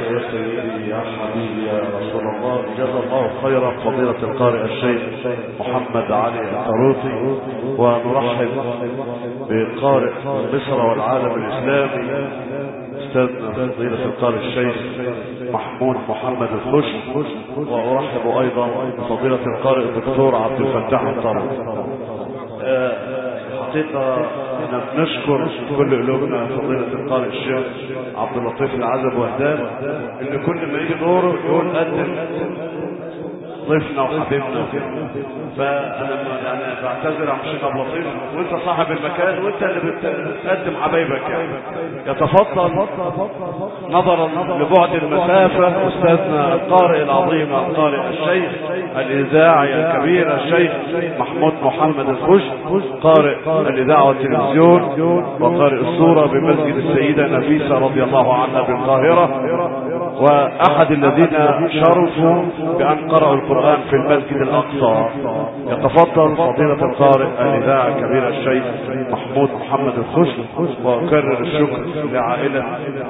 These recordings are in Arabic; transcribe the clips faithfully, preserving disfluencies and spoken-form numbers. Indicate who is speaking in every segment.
Speaker 1: يا سيدي يا حبيبي يا رسول الله. جزا الله خيرا فضيلة القارئ الشيخ محمد علي الطروطي، ونرحب بقارئ مصر والعالم الإسلامي أستاذنا فضيلة القارئ الشيخ محمود محمد الخشب، وأرحب أيضا بفضيلة القارئ الدكتور عبد الفتاح الطروطي. حقيقة نشكر كل قلوبنا فضيلة القارئ الشيخ عبد اللطيف العزب وهدان، اللي كل ما يجي دوره يقول قدم ضيفنا وحبيبنا. فانا يعني بعتذر عن الشيخ عبد اللطيف، وانت صاحب المكان وانت اللي بتقدم حبايبك يعني. يتفضل نظرا لبعد المسافة استاذنا القارئ العظيم القارئ الشيخ الاذاعي الكبير الشيخ محمود محمد الخشب، قارئ الاذاعة والتلفزيون وقارئ الصورة بمسجد السيدة نفيسة رضي الله عنها بالقاهرة، واحد الذين شرفوا بان قرأوا القرآن في المسجد الاقصى. يتفضل فضيلة القارئ الاذاعي الكبير الشيخ محمود محمد الخشب، واكرر الشكر لعائلة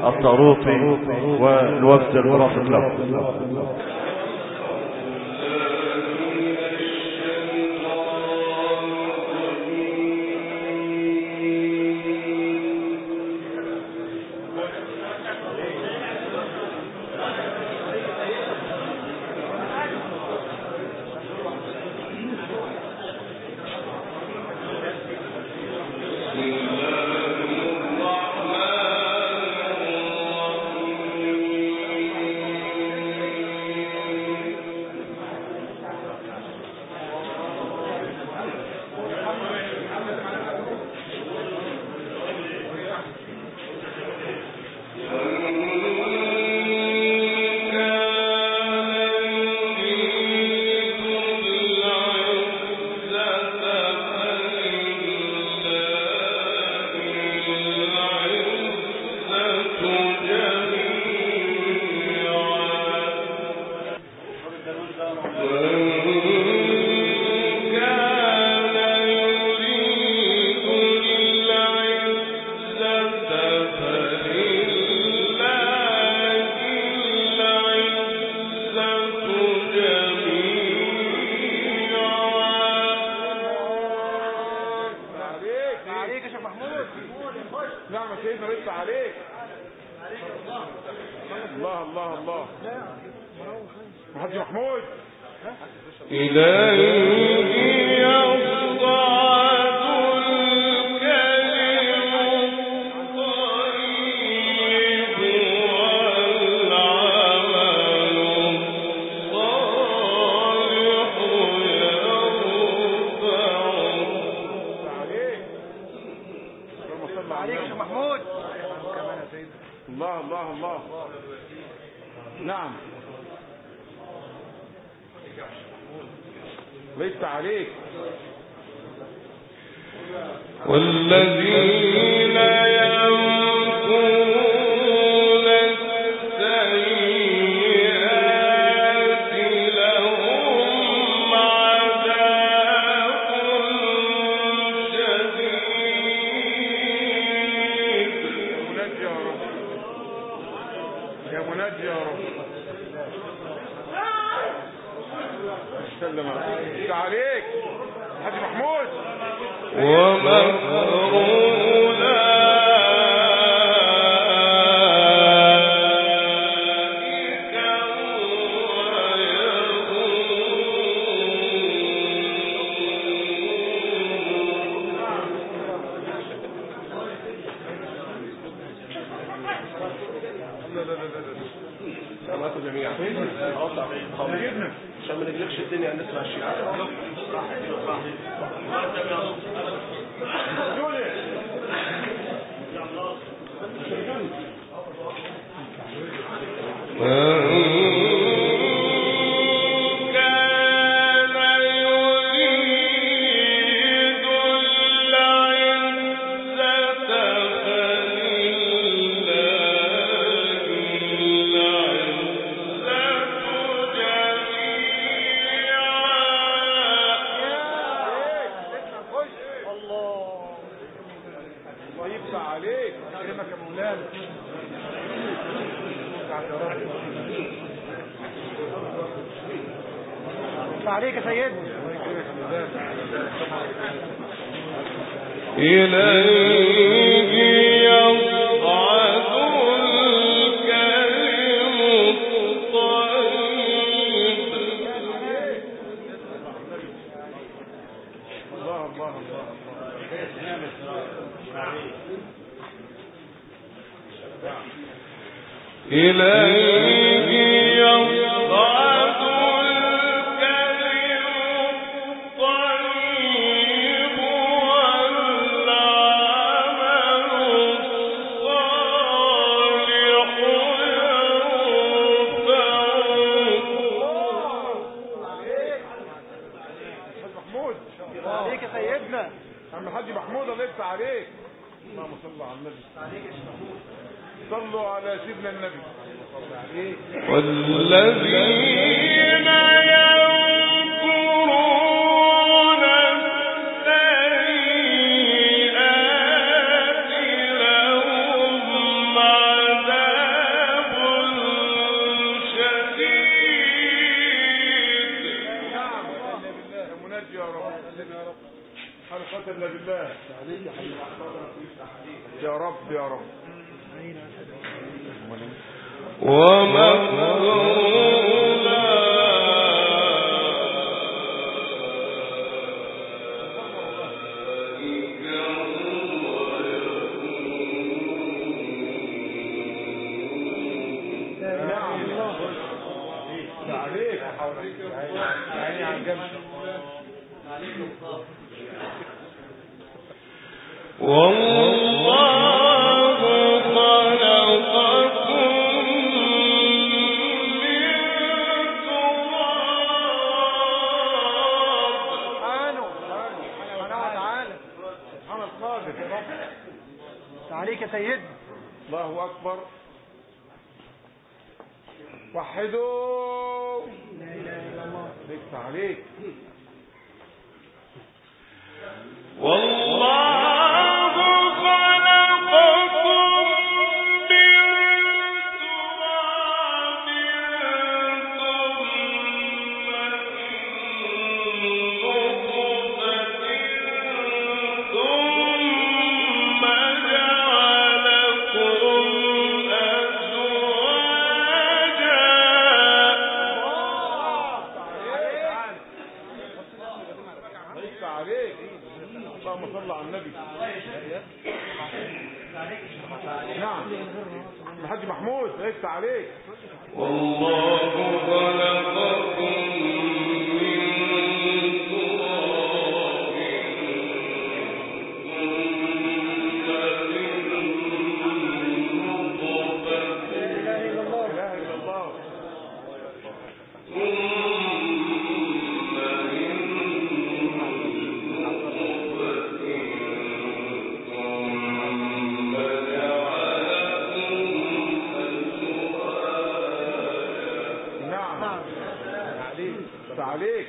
Speaker 1: الطروطي والوفد المرافق له.
Speaker 2: الله يفتح عليك. كلمك يا مولانا. عليك يا سيدنا.
Speaker 3: إليه يصعد الكلم الطيب.
Speaker 4: الله الله الله
Speaker 3: إليه يصعد
Speaker 4: عليك. اللهم صل على النبي. صلوا على سيدنا النبي.
Speaker 3: والذين ينكرون السيئات لهم عذاب شديد.
Speaker 4: نعم يا منجي يا رب. حرقة إلا بالله يا رب يا رب.
Speaker 3: ومغفرنا
Speaker 4: نعم عليك عيني على الجنب.
Speaker 3: والله خلقكم من تراب.
Speaker 2: سبحانه سبحانه وتعالى.
Speaker 4: سبحان القادر يا رب.
Speaker 2: عليك يا سيدنا.
Speaker 4: الله أكبر. وحدوا.
Speaker 2: لا إله إلا الله.
Speaker 4: ليس عليك.
Speaker 3: والله خلقكم من تراب ثم من نطفة ثم جعلكم أزواجا.
Speaker 4: ليس عليك. اللهم صل على النبي. نعم الحاج محمود ليس عليك.
Speaker 3: والله خلقكم من تراب ثم من نطفة.
Speaker 2: لا إله إلا الله.
Speaker 4: لا إله إلا الله. عليك.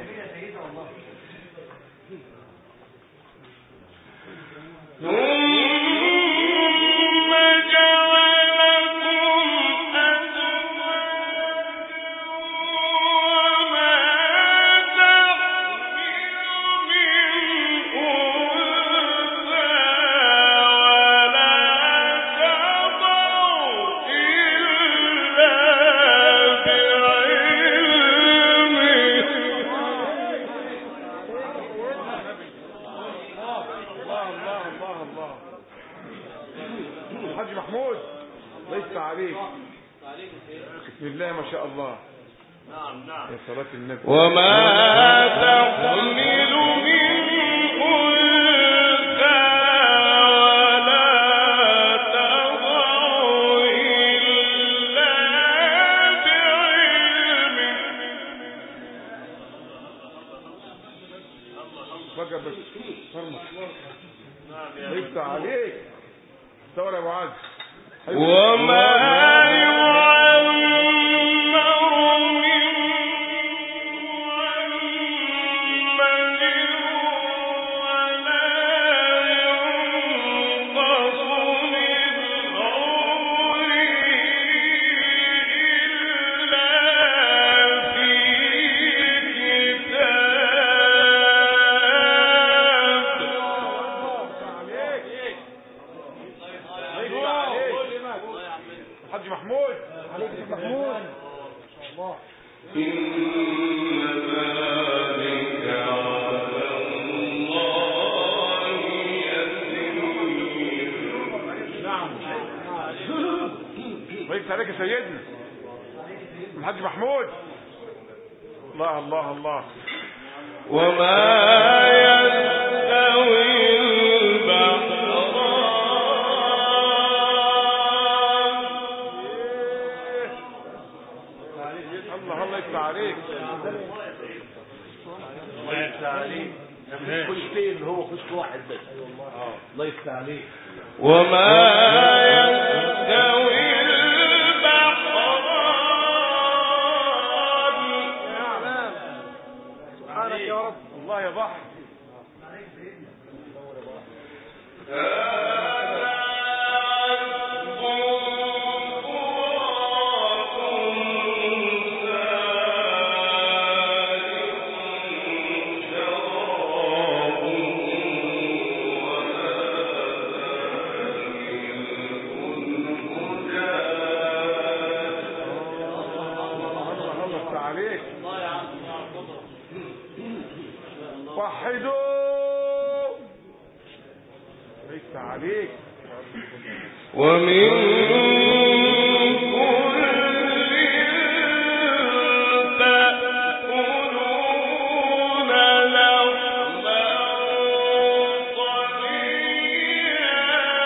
Speaker 3: ثم جعلكم أزواجا وما تحمل من أنثى ولا تضع إلا
Speaker 4: الحاج محمود ليس عليك. بسم الله ما شاء الله.
Speaker 3: نعم نعم.
Speaker 4: يا صلاة النبي.
Speaker 3: وما تحمل من أنثى ولا تضع إلا بعلمه.
Speaker 4: بقى بس ليس عليك. دور يا ابو عز.
Speaker 3: وما يعمر من معمر ولا ينقص من عمره
Speaker 2: عليك يا محمود. الله.
Speaker 4: ويكس عليك يا سيدنا الحاج محمود. الله الله الله.
Speaker 3: وما يستوي البحران.
Speaker 4: الله الله يفتح عليك.
Speaker 1: الله يفتح عليك. مفيش خشتين اللي هو خشت واحد بس. الله يفتح عليك.
Speaker 3: وما يستوي البحران.
Speaker 2: سبحانك يا رب.
Speaker 4: الله يا بحر. وحدوا ليس عليك.
Speaker 3: ومن كل تأكلون لحما طريا.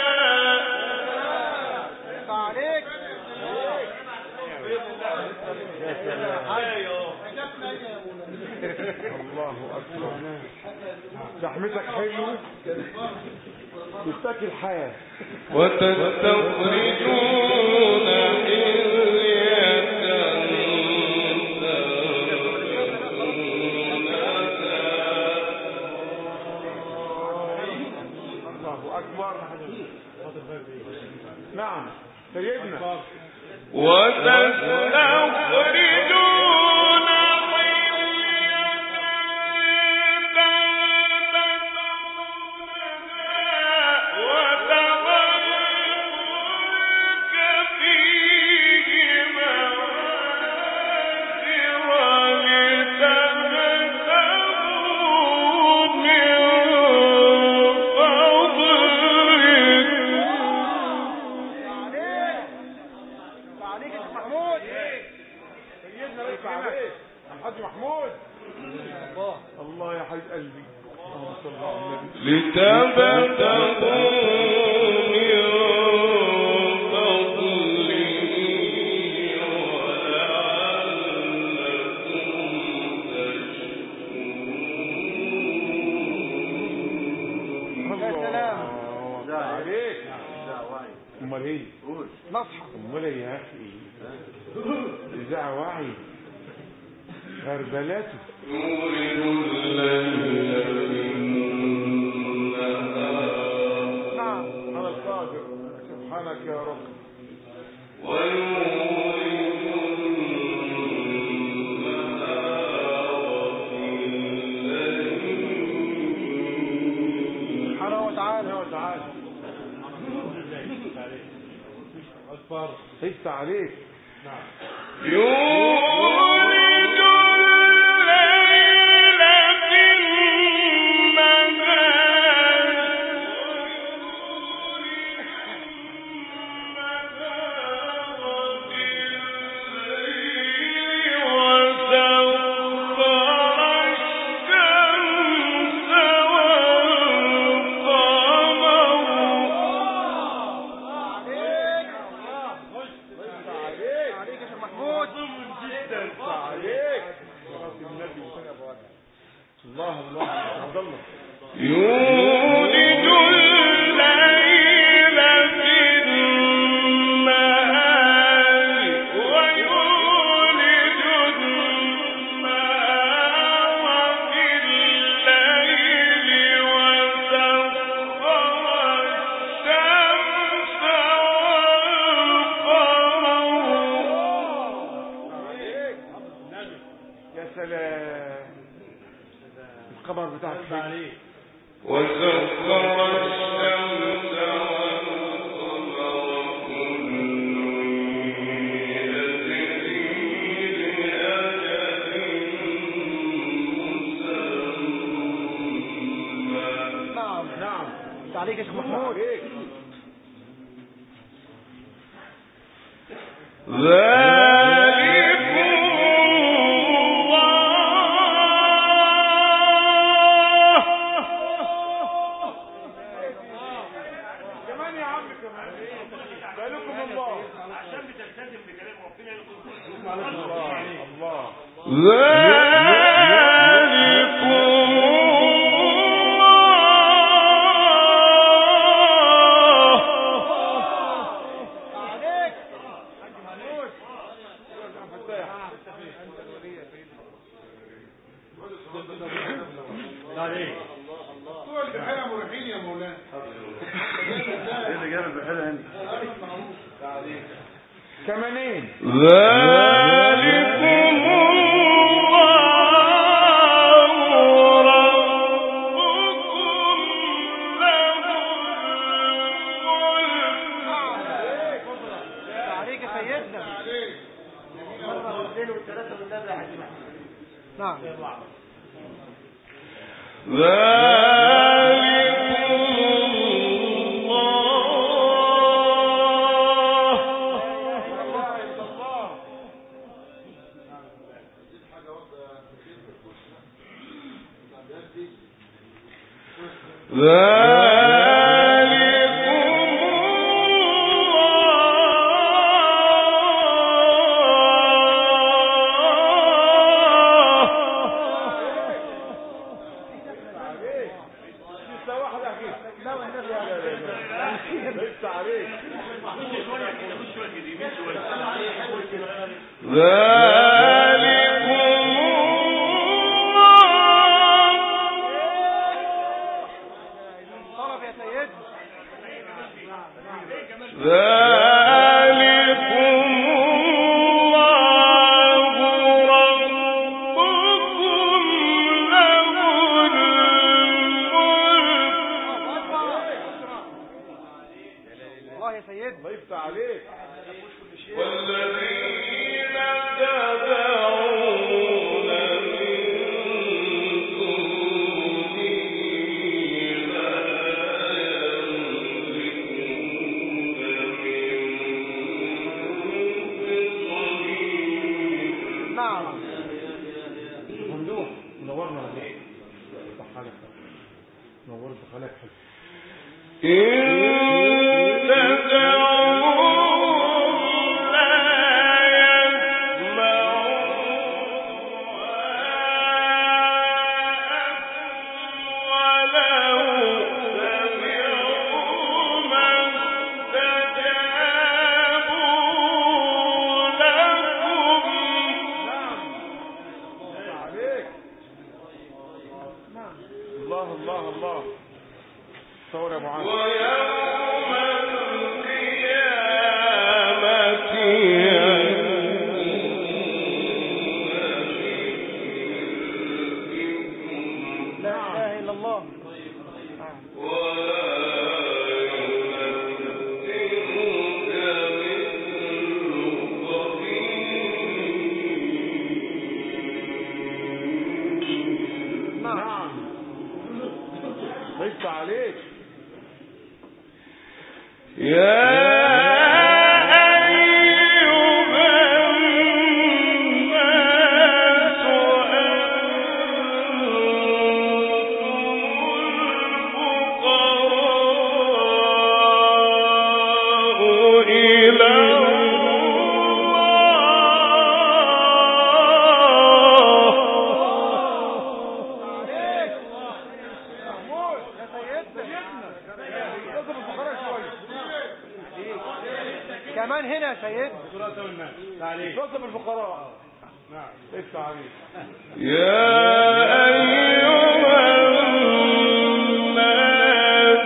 Speaker 2: ليس عليك.
Speaker 1: يا سلام.
Speaker 4: الله أكبر. لحمتك حلو تتاكل حياة.
Speaker 3: وتستخرجون حلية
Speaker 4: الله أكبر. نعم سيدنا.
Speaker 3: وتستخرجون
Speaker 4: الحاج محمود. الله الله يا حبيب قلبي. اللهم صل على النبي.
Speaker 3: لتبتغوا من فضله ولعلكم تشكرون.
Speaker 2: يا سلام.
Speaker 4: الله عليك. امال ايه؟
Speaker 2: نصحى.
Speaker 4: امال ايه يا اخي؟ اذاعه وعي غربلاته.
Speaker 3: يولد الليل في النهار.
Speaker 2: نعم.
Speaker 4: انا القادر سبحانك يا رب.
Speaker 3: ويولد النهار في الليل.
Speaker 2: سبحانه وتعالى.
Speaker 4: وتعالى. ليس عليك. نعم.
Speaker 3: يولد الليل في النهار ويولد الليل وسخر الشمس
Speaker 4: الله الله عبد الله.
Speaker 3: يولد الليل في النهار ويولد النهار في الليل وسخر الشمس والقمر.
Speaker 4: يا سلام. القمر بتاعك فين؟
Speaker 3: وسخر الشمس والقمر كل
Speaker 4: كمانين
Speaker 3: ذلكم
Speaker 2: نعم كمان هنا يا سيد
Speaker 4: نصب الفقراء. نعم افتح عليك.
Speaker 3: يا أيها الناس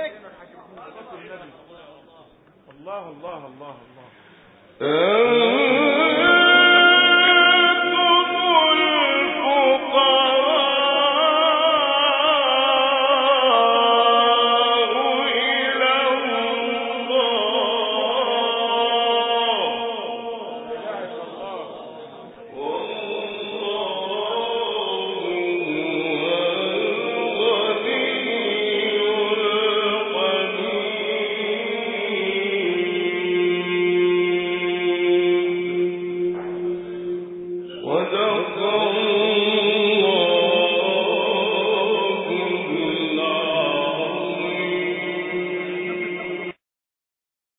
Speaker 3: الله الله الله الله